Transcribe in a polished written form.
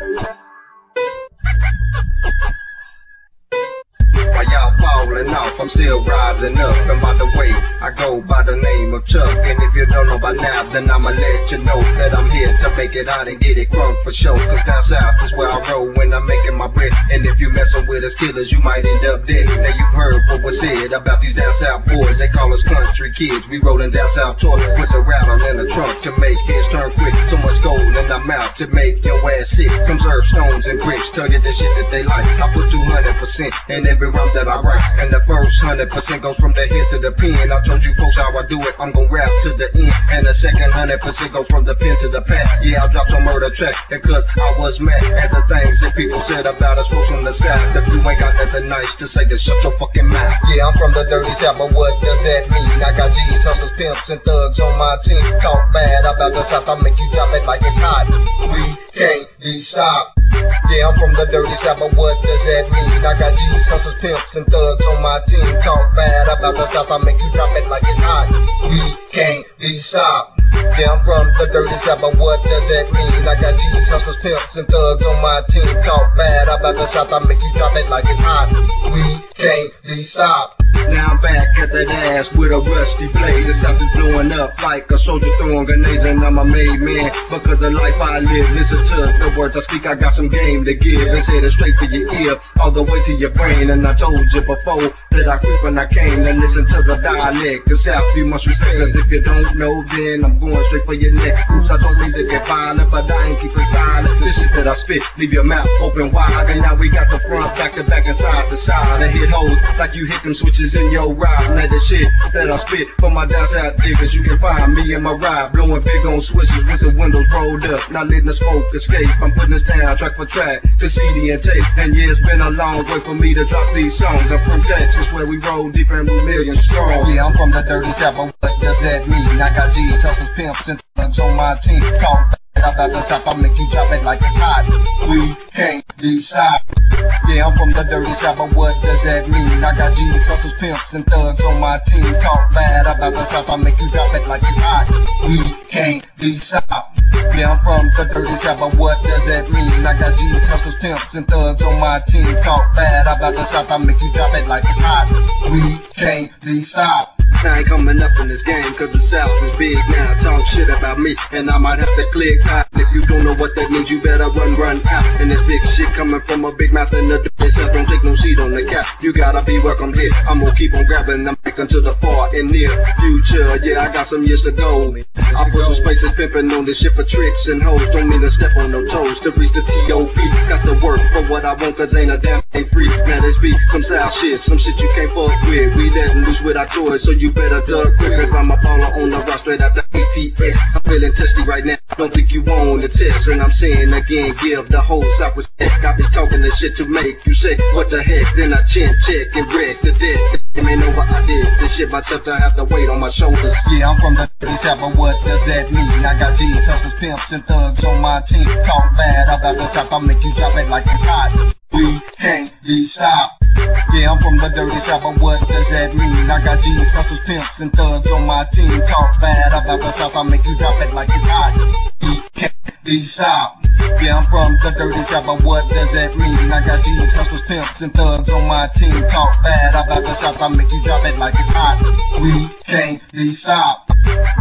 While y'all falling off, I'm still rising up. And by the way, I go by the name of Chuck. And if you don't know by now, then I'ma let you know that I'm here to make it out and get it crunk for sure. Cause down south is where I roll when I'm making my bread. And if you messing with us killers, you might end up dead. Now you've heard what was said about these down south boys. They call us country kids. We rollin' down south toys with a rattle in the trunk to make heads turn quick. So much gold in our mouth to make your ass sick. Some serve stones and bricks, tell you the shit that they like. I put 200% in every rhyme that I write. And the first 100% goes from the head to the pen. I told you folks how I do it, I'm gon' rap to the end. And the second 100% goes from the pen to the pad. Yeah, I dropped some murder track because I was mad at the things that people said about us folks from the south. If you ain't got nothing nice to say, then shut your fucking mouth. Yeah, I'm from the dirty south, but what does that mean? I got G's, hustlers, pimps, and thugs on my team. Talk bad about the south, I make you drop it like it's hot. We can't be stopped. Yeah, I'm from the dirty south, but what does that mean? I got G's, hustlers, pimps, and thugs on my team. Talk bad about the south, I make you drop it like it's hot. We can't be stopped. Yeah, I'm from the dirty south, but what does that mean? I got G's, hustlers, pimps, and thugs on my team. Talk bad about the south, I make you drop it like it's hot. We can't be stopped. Now I'm back at that ass with a rusty blade. The south is blowing up like a soldier throwing grenades, and I'm a made man because the life I live. Listen to the words I speak, I got some game to give. And say it straight to your ear, all the way to your brain. And I told you before that I creep when I came. And listen to the dialect, the south you must respect us. If you don't know, then I'm going straight for your neck. Oops, I don't mean to get violent, but I ain't keeping silent. This shit that I spit, leave your mouth open wide. And now we got the front, back to back, and side to side. And hit holes like you hit them switches in your ride. Now the shit that I spit for my down south diggers, you can find me in my ride, blowing big on switches with the windows rolled up, not letting the smoke escape. I'm putting this down track for track to CD and tape. And yeah, it's been a long way for me to drop these songs. I'm from Texas where we roll deep and we million strong. Yeah, I'm from the dirty south, but what does that mean? I got G's, hustlers, pimps, and thugs on my team. Talk about the south, I make you drop it like it's hot. We can't be stopped. Yeah, I'm from the dirty south, but what does that mean? I got G's, hustlers, pimps, and thugs on my team. Talk bad about the south, I make you drop it like it's hot. We can't be stopped. Yeah, I'm from the dirty south, but what does that mean? I got G's, hustlers, pimps, and thugs on my team. Talk bad about the south, I make you drop it like it's hot. We can't be stopped. I ain't coming up in this game cause the south is big now. Talk shit about me and I might have to click out. If you don't know what that means, you better run out. And this big shit coming from a big mouth in the dirty south. Don't take no seat on the cap. You gotta be welcome here. I'm gonna keep on grabbing the mic until the far and near future. Yeah, I got some years to go. I put some spaces pimping on this shit for tricks and hoes. Don't mean to step on no toes to reach the T.O.P. Got to work for what I want cause ain't a damn thing free. Now this be some south shit, some shit you can't fuck with. We letting loose with our toys, so you better duck quick cause I'm a baller on the rock straight out the ATS. I'm feeling testy right now, don't think you want the test. And I'm saying again, give the whole south respect. I be talking this shit to make you say, what the heck? Then I chin check and wreck the deck. It ain't over, I did this shit myself to have the weight on my shoulders. Yeah, I'm from the dirty south, but what does that mean? I got G's, hustlers, pimps, and thugs on my team. Talk bad about the south, I make you drop it like it's hot. We can't be stopped. Yeah, I'm from the dirty south, but what does that mean? I got G's, hustlers, pimps, and thugs on my team. Talk bad about the south, I make you drop it like it's hot. We can't be stopped. Yeah, I'm from the dirty south, but what does that mean? I got G's, hustlers, pimps, and thugs on my team. Talk bad about the south, I make you drop it like it's hot. We can't be stopped.